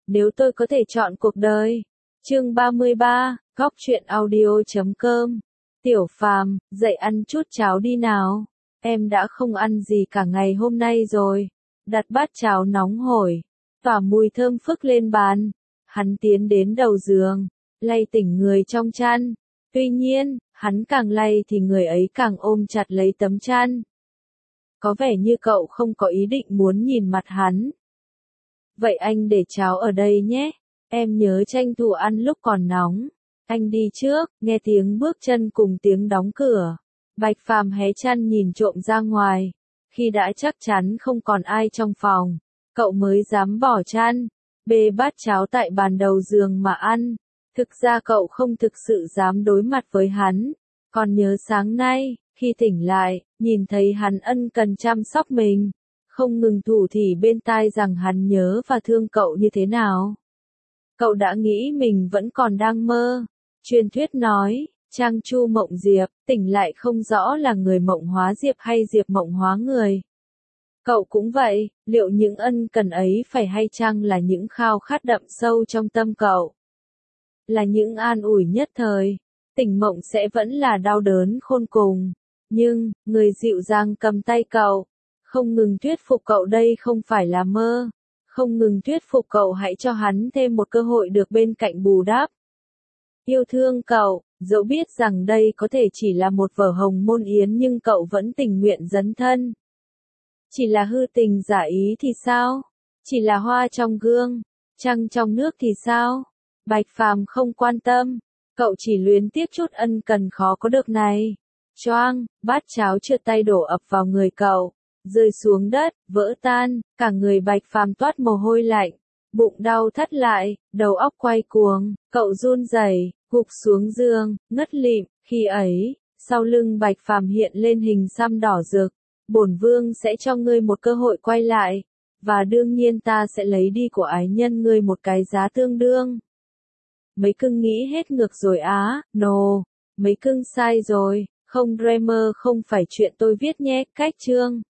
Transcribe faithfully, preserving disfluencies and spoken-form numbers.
nếu tôi có thể chọn cuộc đời. Chương ba mươi ba, góc truyện audio chấm com. Tiểu Phàm, dậy ăn chút cháo đi nào. Em đã không ăn gì cả ngày hôm nay rồi. Đặt bát cháo nóng hổi, tỏa mùi thơm phức lên bàn. Hắn tiến đến đầu giường, lay tỉnh người trong chăn. Tuy nhiên, hắn càng lay thì người ấy càng ôm chặt lấy tấm chăn. Có vẻ như cậu không có ý định muốn nhìn mặt hắn. Vậy anh để cháo ở đây nhé. Em nhớ tranh thủ ăn lúc còn nóng. Anh đi trước, nghe tiếng bước chân cùng tiếng đóng cửa. Bạch Phàm hé chăn nhìn trộm ra ngoài. Khi đã chắc chắn không còn ai trong phòng, cậu mới dám bỏ chăn, bê bát cháo tại bàn đầu giường mà ăn. Thực ra cậu không thực sự dám đối mặt với hắn. Còn nhớ sáng nay, khi tỉnh lại, nhìn thấy hắn ân cần chăm sóc mình, không ngừng thủ thỉ bên tai rằng hắn nhớ và thương cậu như thế nào. Cậu đã nghĩ mình vẫn còn đang mơ. Truyền thuyết nói, Trang Chu mộng diệp, tỉnh lại không rõ là người mộng hóa diệp hay diệp mộng hóa người. Cậu cũng vậy, liệu những ân cần ấy phải hay chăng là những khao khát đậm sâu trong tâm cậu? Là những an ủi nhất thời, tỉnh mộng sẽ vẫn là đau đớn khôn cùng. Nhưng, người dịu dàng cầm tay cậu, không ngừng thuyết phục cậu đây không phải là mơ. Không ngừng thuyết phục cậu hãy cho hắn thêm một cơ hội được bên cạnh bù đắp. Yêu thương cậu, dẫu biết rằng đây có thể chỉ là một vở hồng môn yến nhưng cậu vẫn tình nguyện dấn thân. Chỉ là hư tình giả ý thì sao? Chỉ là hoa trong gương, trăng trong nước thì sao? Bạch Phàm không quan tâm, cậu chỉ luyến tiếc chút ân cần khó có được này. Choang, bát cháo trượt tay đổ ập vào người cậu, rơi xuống đất, vỡ tan, cả người Bạch Phàm toát mồ hôi lạnh, bụng đau thắt lại, đầu óc quay cuồng, cậu run rẩy, gục xuống giường, ngất lịm. Khi ấy, sau lưng Bạch Phàm hiện lên hình xăm đỏ rực. Bổn vương sẽ cho ngươi một cơ hội quay lại, và đương nhiên ta sẽ lấy đi của ái nhân ngươi một cái giá tương đương. Mấy cưng nghĩ hết ngược rồi á, no, mấy cưng sai rồi, không Dreamer không phải chuyện tôi viết nhé, cách chương.